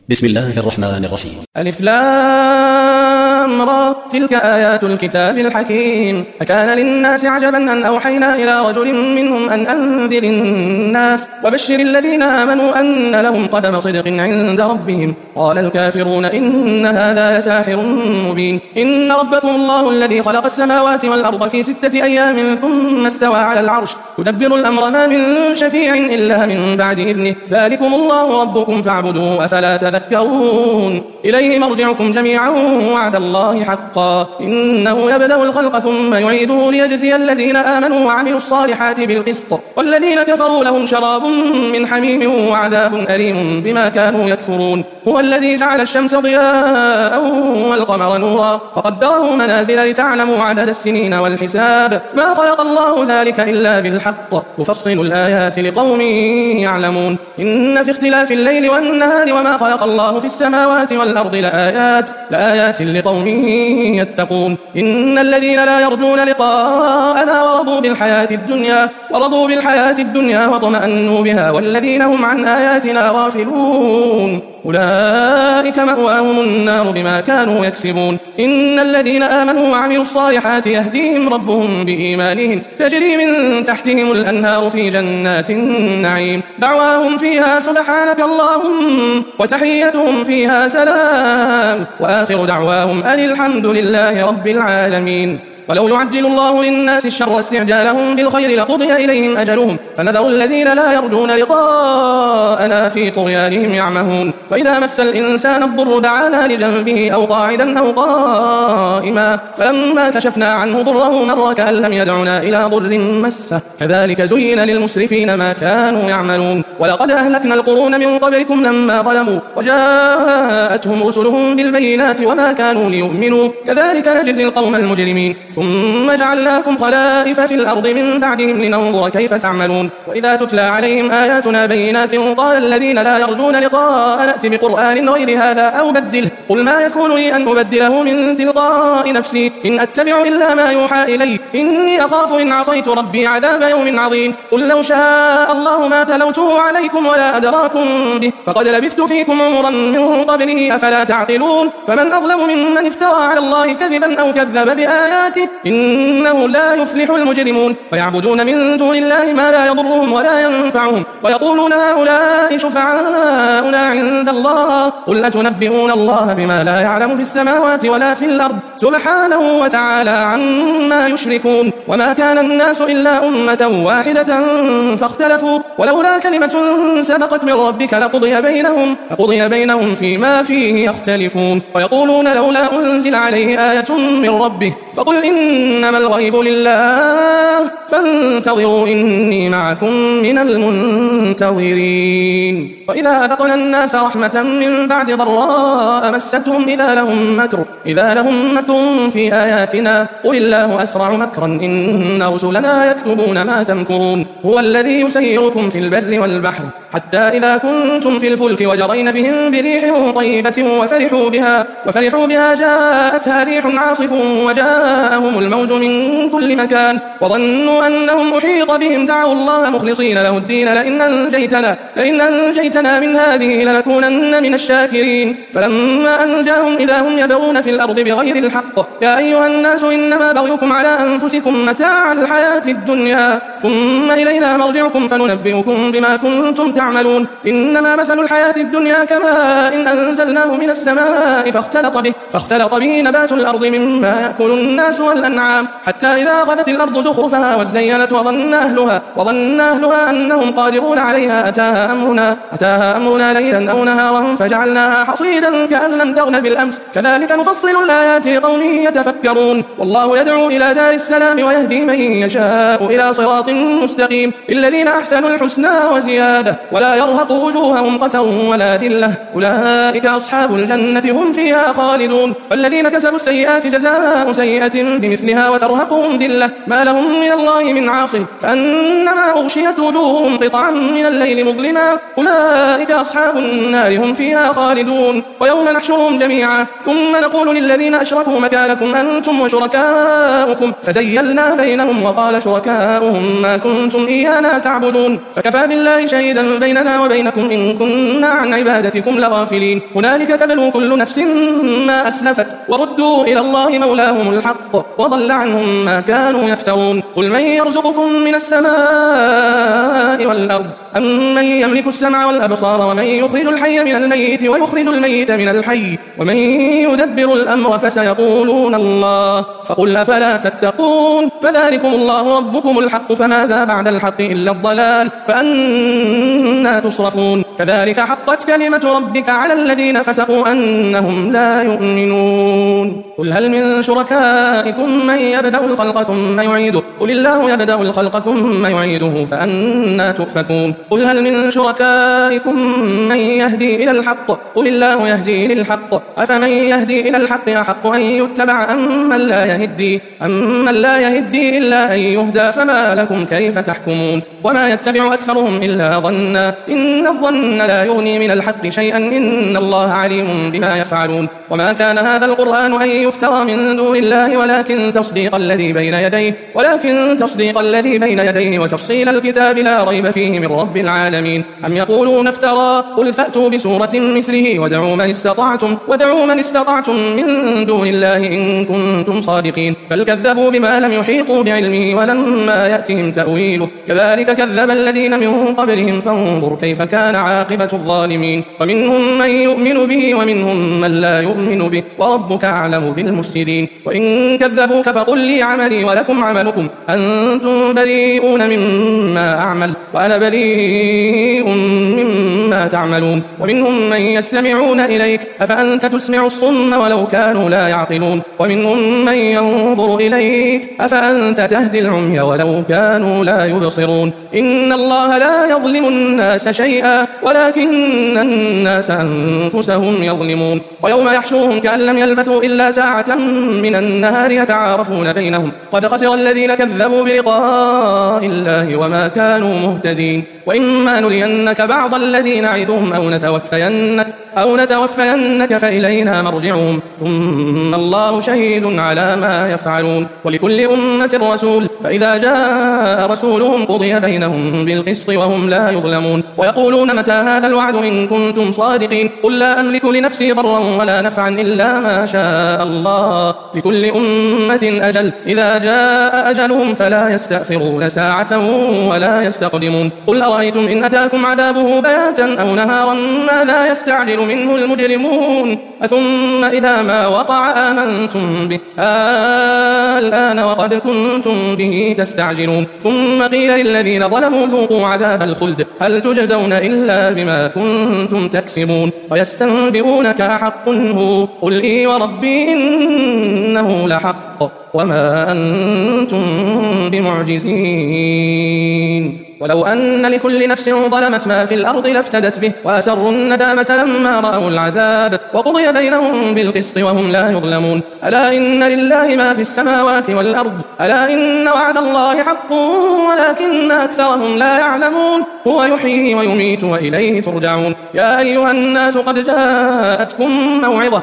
بسم الله الرحمن الرحيم. ألف لام را تلك آيات الكتاب الحكيم. أكان للناس عجبا أن أوحينا إلى رجل منهم أن أنذر الناس وبشر الذين آمنوا أن لهم قدم صدق عند ربهم. قال الكافرون إن هذا لساحر مبين. إن ربكم الله الذي خلق السماوات والأرض في 6 أيام ثم استوى على العرش يدبر الأمر ما من شفيع إلا من بعد إذنه ذلكم الله ربكم فاعبدوه أفلا تذكرون. إليه مرجعكم جميعا وعد الله حقا إنه يبدأ الخلق ثم يعيده ليجزي الذين آمنوا وعملوا الصالحات بالقسط والذين كفروا لهم شراب من حميم وعذاب أليم بما كانوا يكفرون. هو الذي جعل الشمس ضياء والقمر نورا وقدره منازل لتعلموا عدد السنين والحساب ما خلق الله ذلك إلا بالحق يفصل الآيات لقوم يعلمون. إن في اختلاف الليل والنهار وما خلق الله في السماوات والأرض لآيات لقوم يتقون. إن الذين لا يرجون لقاءنا ورضوا بالحياة الدنيا واطمأنوا بها والذين هم عن آياتنا غافلون أولئك مأواهم النار بما كانوا يكسبون. إن الذين آمنوا وعملوا الصالحات يهديهم ربهم بإيمانهم تجري من تحتهم الأنهار في جنات النعيم دعواهم فيها سبحانك اللهم وتحيتهم فيها سلام وآخر دعواهم أن الحمد لله رب العالمين. ولو يعجل الله للناس الشر استعجالهم بالخير لقضي إليهم أجلهم فنذر الذين لا يرجون لقاءنا في طغيانهم يعمهون. وإذا مس الإنسان الضر دعانا لجنبه أو قاعدا أو قائما فلما كشفنا عنه ضره مر كأن لم يدعنا إلى ضر مسه كذلك زين للمسرفين ما كانوا يعملون. ولقد أهلكنا القرون من قبلكم لما ظلموا وجاءتهم رسلهم بالبينات وما كانوا ليؤمنوا كذلك نجزي القوم المجرمين. ثم جعلناكم خلائف في الأرض من بعدهم لننظر كيف تعملون. وإذا تتلى عليهم آياتنا بينات قال الذين لا يرجون لقاء نأت بقرآن غير هذا أو بدله قل ما يكون لي أن أبدله من تلقاء نفسي إن أتبع إلا ما يوحى إلي إني أخاف إن عصيت ربي عذاب يوم عظيم. قل لو شاء الله ما تلوته عليكم ولا أدراكم به فقد لبثت فيكم عمرا من قبله أفلا تعقلون. فمن أظلم ممن افترى على الله كذبا أو كذب بآياته إنه لا يفلح المجرمون. ويعبدون من دون الله ما لا يضرهم ولا ينفعهم ويقولون هؤلاء شفعاؤنا عند الله قل أتنبئون الله بما لا يعلم في السماوات ولا في الأرض سبحانه وتعالى عما يشركون. وما كان الناس إلا أمة واحدة فاختلفوا ولولا كلمة سبقت من ربك لقضي بينهم فيما فيه يختلفون. ويقولون لولا أنزل عليه آية من ربه فقل إنما الغيب لله فانتظروا إني معكم من المنتظرين. وإذا أذقنا الناس رحمة من بعد ضراء مستهم إذا لهم مكر في آياتنا قل الله أسرع مكرا إن رسلنا يكتبون ما تمكرون. هو الذي يسيركم في البر والبحر حتى إذا كنتم في الفلك وجرين بهم بريح طيبة وفرحوا بها جاءتها ريح عاصف وجاءهم الموج من كل مكان وظنوا أنهم أحيط بهم دعوا الله مخلصين له الدين لئن أنجيتنا من هذه لنكونن من الشاكرين. فلما أنجاهم إذا هم يبغون في الأرض بغير الحق يا أيها الناس إنما بغيكم على أنفسكم متاع الحياة الدنيا ثم إلينا مرجعكم فننبئكم بما كنتم تعملون. إنما مثل الحياة الدنيا كماء إن أنزلناه من السماء فاختلط به نبات الأرض مما يأكل الناس والأنعام حتى إذا أخذت الأرض زخرفها وزينت وظن أهلها أنهم قادرون عليها أتاها أمرنا ليلا أو نهارا فجعلناها حصيدا كأن لم تغن بالأمس كذلك نفصل الآيات لقوم يتفكرون. والله يدعو إلى دار السلام ويهدي من يشاء إلى صراط مستقيم للذين أحسنوا الحسنى وزيادة ولا يرهق وجوههم قتر ولا ذلة أولئك أصحاب الجنة هم فيها خالدون. والذين كسبوا السيئات جزاء سيئة بمثلها وترهقهم ذلة ما لهم من الله من عاصم كأنما أغشيت وجوههم قطعا من الليل مظلما أولئك أصحاب النار هم فيها خالدون ويوم نحشرهم جميعا ثم نقول للذين أشركوا مكانكم أنتم وشركاؤكم فزيلنا بينهم وقال شركاؤهم ما كنتم إيانا تعبدون فكفى بالله شهيدا بيننا وبينكم إن كنا عن عبادتكم لغافلين هنالك تبلو كل نفس ما أسلفت وردوا إلى الله مولاهم الحق وضل عنهم ما كانوا يفترون قل من يرزقكم من السماء والأرض أمن يملك السمع والأبصار ومن يخرج الحي من الميت ويخرج الميت من الحي ومن يدبر الأمر فسيقولون الله فقل أفلا تتقون فذلكم الله ربكم الحق فماذا بعد الحق إلا الضلال فأنا تصرفون كذلك حقت كلمة ربك على الذين فسقوا أنهم لا يؤمنون قل هل من شركائكم من يبدأ الخلق ثم يعيده قل الله يبدأ الخلق ثم يعيده فأنا تؤفكون قل هل من شركائكم من يهدي إلى الحق قل الله يهدي للحق أفمن يهدي إلى الحق أحق أن يتبع أمن لا يهدي إلا أن يهدى فما لكم كيف تحكمون وما يتبع أكثرهم إلا ظنا إن الظن لا يغني من الحق شيئا إن الله عليم بما يفعلون وما كان هذا القرآن أن يفترى من دون الله ولكن تصديق الذي بين يديه وتفصيل الكتاب لا ريب فيه من رب العالمين أم يقولون افترى قل فأتوا بسورة مثله ودعوا من استطعتم من دون الله إن كنتم صادقين بل كذبوا بما لم يحيطوا بعلمه ولما يأتهم تأويله كذلك كذب الذين من قبلهم فانظر كيف كان عاقبة الظالمين ومنهم من يؤمن به ومنهم من لا يؤمن به وربك أعلم بالمفسدين وإن كذبوك فقل لي عملي ولكم عملكم أنتم بريئون مما أعمل وأنا بريء مما تعملون ومنهم من يستمعون إليك أفأنت تسمع الصم ولو كانوا لا يعقلون ومنهم من ينظر إليك أفأنت تهدي العمي ولو كانوا لا يبصرون إن الله لا يظلم الناس شيئا ولكن الناس أنفسهم يظلمون ويوم يحشرهم كأن لم يلبثوا إلا ساعة من النهار يتعارفون بينهم قد خسر الذين كذبوا بلقاء الله وما كانوا مهتدين وإما نرينك بعض الذين نعدهم أو نتوفينك فإلينا مرجعهم ثم الله شهيد على ما يفعلون ولكل أمة رسول فإذا جاء رسولهم قضي بينهم بالقسط وهم لا يظلمون ويقولون متى هذا الوعد إن كنتم صادقين قل لا أملك لنفسي ضرا ولا نفعا إلا ما شاء الله لكل أمة أجل إذا جاء أجلهم فلا يستأخرون ساعة ولا يستقدمون قل أرأيتم إن أتاكم عذابه بياتا أو نهارا ماذا يستعجل منه المجرمون ثم إذا ما وقع آمنتم به الآن وقد كنتم به تستعجلون ثم قيل للذين ظلموا ذوقوا عذاب الخلد هل تجزون إلا بما كنتم تكسبون ويستنبئونك أحق هو قل إي وربي إنه لحق وما أنتم بمعجزين ولو أن لكل نفس ظلمت ما في الأرض لافتدت به وأسروا الندامة لما رأوا العذاب وقضي بينهم بالقسط وهم لا يظلمون ألا إن لله ما في السماوات والأرض ألا إن وعد الله حق ولكن أكثرهم لا يعلمون هو يحيي ويميت وإليه ترجعون يا أيها الناس قد جاءتكم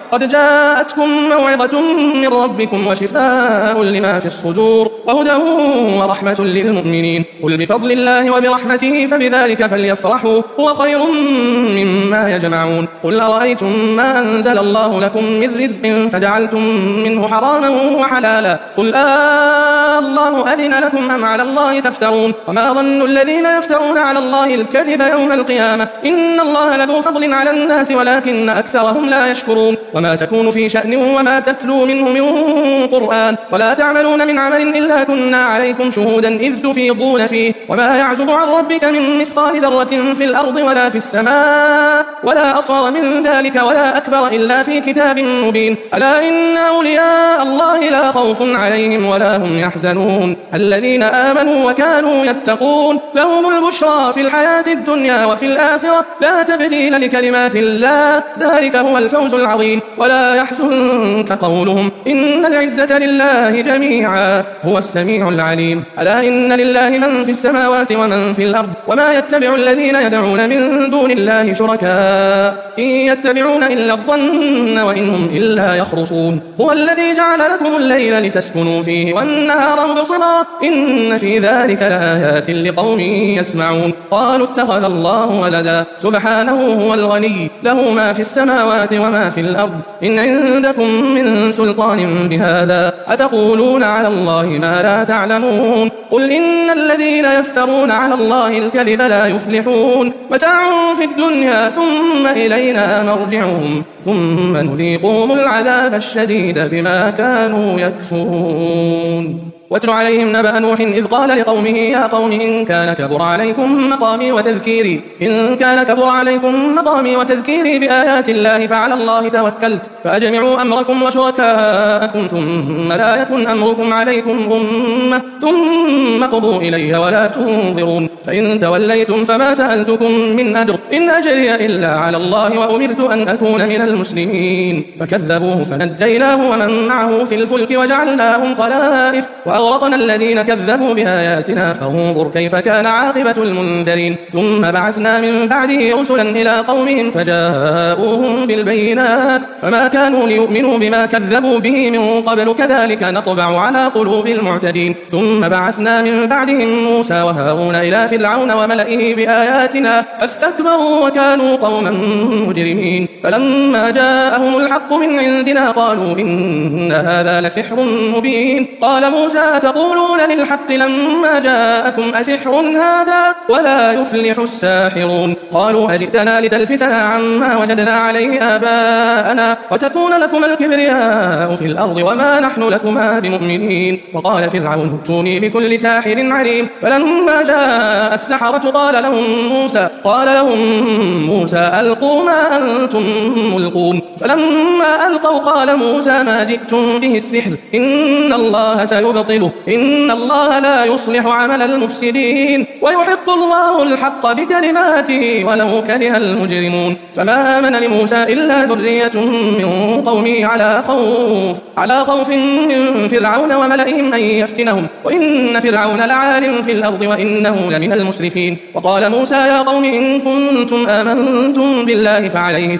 موعظة من ربكم وشفاء لما في الصدور وهدى ورحمة للمؤمنين قل بفضل الله وبرحمته فبذلك فليفرحوا هو خير مما يجمعون قل أرأيتم ما أنزل الله لكم من رزق فجعلتم منه حراما وحلالا قل الله أذن لكم أم على الله تفترون وما ظن الذين يفترون على الله الكذب يوم القيامة إن الله لذو فضل على الناس ولكن أكثرهم لا يشكرون وما تكون في شأن وما تتلو منه من قرآن ولا تعملون من عمل إلا كنا عليكم شهودا إذ تفيضون فيه وما يعزب عن ربك من مثقال ذرة في الأرض ولا في السماء ولا أصغر من ذلك ولا أكبر إلا في كتاب مبين. ألا إن أولياء الله لا خوف عليهم ولا هم يحزنون الذين آمنوا وكانوا يتقون لهم البشرى في الحياة الدنيا وفي الآخرة لا تبديل لكلمات الله ذلك هو الفوز العظيم. ولا يحزنك قولهم إن العزة لله جميعا هو السميع العليم. ألا إن لله من في السماوات ومن في الأرض وما يتبع الذين يدعون من دون الله شركاء إن يتبعون إلا الظن وإن هم إلا يخرصون. هو الذي جعل لكم الليل لتسكنوا فيه والنهار مبصرا إن في ذلك لآيات لقوم يسمعون. قالوا اتخذ الله ولدا سبحانه هو الغني له ما في السماوات وما في الأرض إن عندكم من سلطان بهذا أتقولون على الله ما لا تعلمون. قل إن الذين يفترون على الله الكذب لا يفلحون متاع في الدنيا ثم إلينا مرجعهم ثم نذيقهم العذاب الشديد بما كانوا يكفرون. واتل عليهم نبأ نوح إذ قال لقومه يا قوم إن كان كبر عليكم مقامي وتذكيري بآيات الله فعلى الله توكلت فأجمعوا أمركم وشركاءكم ثم لا يكن أمركم عليكم غمة ثم قضوا إلي ولا تنظرون. فإن توليتم فما سألتكم من أجر إن أجري إلا على الله وأمرت أن أكون من المسلمين. فكذبوه فنجيناه ومن معه في الفلك وجعلناهم خلائف وأغرقنا الذين كذبوا بآياتنا فانظر كيف كان عاقبة المنذرين. ثم بعثنا من بعده رسلا إلى قومهم فجاءوهم بالبينات فما كانوا ليؤمنوا بما كذبوا به من قبل كذلك نطبع على قلوب المعتدين. ثم بعثنا من بعدهم موسى وهارون إلى فرعون وملئه بآياتنا فاستكبروا وكانوا قوما مجرمين. فلما جاءهم الحق من عندنا قالوا إن هذا لسحر مبين. قال موسى تقولون للحق لما جاءكم أسحر هذا ولا يفلح الساحرون. قالوا أجئتنا لتلفتنا عما وجدنا عليه آباءنا وتكون لكما الكبرياء في الأرض وما نحن لكما بمؤمنين. وقال فرعون ائتوني بكل ساحر عليم. فلما جاء السحرة قال لهم موسى ألقوا ما أنتم ملقون. فلما ألقوا قال موسى ما جئتم به السحر إن الله سيبطله إن الله لا يصلح عمل المفسدين ويحق الله الحق بكلماته ولو كره المجرمون. فما آمن لموسى إلا ذرية من قومه على خوف من فرعون وملئهم أن يفتنهم وإن فرعون لعال في الأرض وإنه لمن المسرفين. وقال موسى يا قوم إن كنتم آمنتم بالله فعليه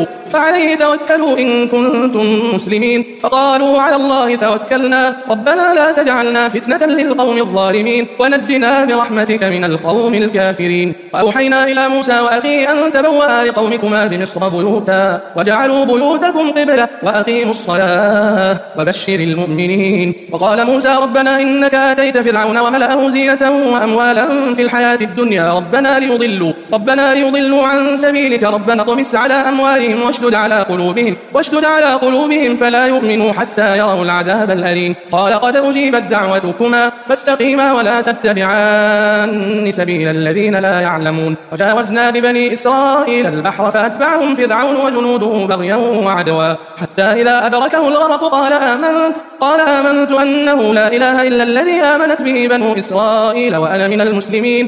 توكلوا إن كنتم مسلمين. فقالوا على الله توكلنا ربنا لا تجعلنا فتنة للقوم الظالمين ونجنا برحمتك من القوم الكافرين. وأوحينا إلى موسى وأخيه أن تبوأ لقومكما بمصر بيوتا وجعلوا بيوتكم قبلة وأقيموا الصلاة وبشر المؤمنين. وقال موسى ربنا إنك آتيت فرعون وملأه زينة وأموالا في الحياة الدنيا ربنا ليضلوا عن سبيلك ربنا طمس على أموالهم واشدد على قلوبهم فلا يؤمنوا حتى يروا العذاب الأليم. قال قد أجيبت دعوتكما فاستقيما ولا تتبعان سبيل الذين لا يعلمون. وجاوزنا ببني إسرائيل البحر فأتبعهم فرعون وجنوده بغيا وعدوا حتى إذا أدركه الغرق قال آمنت أنه لا إله إلا الذي آمنت به بنو إسرائيل وأنا من المسلمين.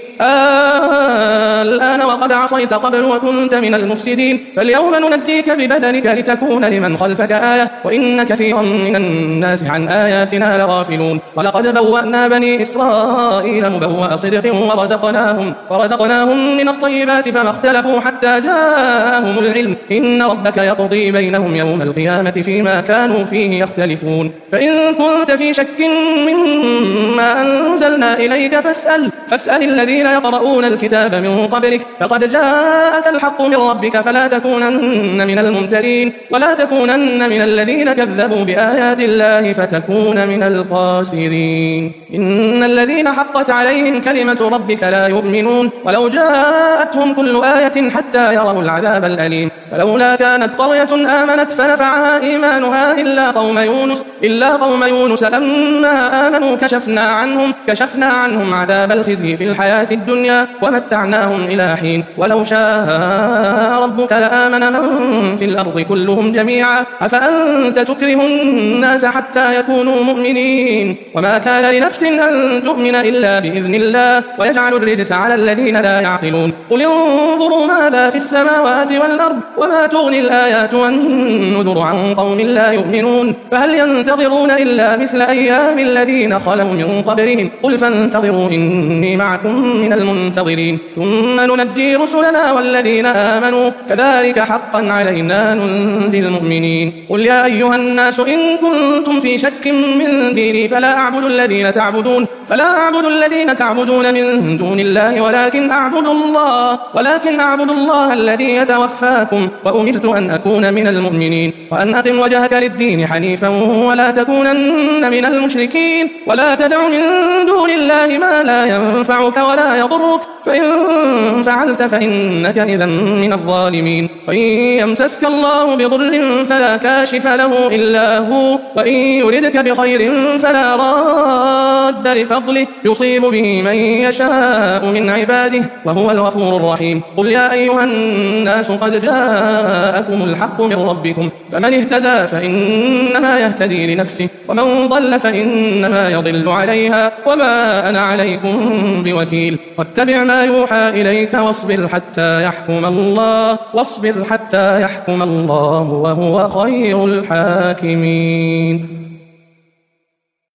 الآن وقد عصيت قبل وكنت من المفسدين فاليوم ننجيك ببدنك لتكون لمن خلفك آية وإن كثيرا من الناس عن آياتنا لغافلون. ولقد بوأنا بني إسرائيل مبوأ صدق ورزقناهم من الطيبات فما اختلفوا حتى جاءهم العلم إن ربك يقضي بينهم يوم القيامة فيما كانوا فيه يختلفون. فإن كنت في شك مما أنزلنا إليك فاسأل الذين يقرؤون الكتاب من قبلك فقد جاءك الحق من ربك فلا تكونن من الممترين ولا تكونن من الذين كذبوا بآيات الله فتكون من الخاسرين. إن الذين حقت عليهم كلمة ربك لا يؤمنون ولو جاءتهم كل آية حتى يروا العذاب الأليم. فلولا كانت قرية آمنت فنفعها إيمانها إلا يا قوم يونس لما آمنوا كشفنا عنهم عذاب الخزي في الحياة الدنيا ومتعناهم إلى حين ولو شاء ربك لآمن من في الأرض كلهم جميعا أفأنت تكره الناس حتى يكونوا مؤمنين وما كان لنفس أن تؤمن إلا بإذن الله ويجعل الرجس على الذين لا يعقلون قل انظروا ماذا في السماوات والأرض وما تغني الآيات والنذر عن قوم لا يؤمنون فهل ينتظرون إلا مثل أيام الذين خلوا من قبلهم قل فانتظروا إني معكم من المنتظرين ثم ننجي رسلنا والذين آمنوا كذلك حقا علينا ننجي المؤمنين قل يا أيها الناس إن كنتم في شك من ديني فلا أعبد الذين تعبدون من دون الله ولكن أعبد الله الذي يتوفاكم وأمرت أن أكون من المؤمنين وأن أقم وجهك للدين حنيفا ولا تكونن من المشركين ولا تدع من دون الله ما لا ينفعك ولا يضرك فإن فعلت فإنك إذا من الظالمين وإن يمسسك الله بضر فلا كاشف له إلا هو وإن يردك بخير فلا راد لفضله يصيب به من يشاء من عباده وهو الغفور الرحيم قل يا أيها الناس قد جاءكم الحق من ربكم فمن اهتدى فإنما يهتدي لنفسه ومن ضل فإنما يضل عليها وما أنا عليكم بوكيل واتبع ما يوحى إليك واصبر حتى يحكم الله وهو خير الحاكمين.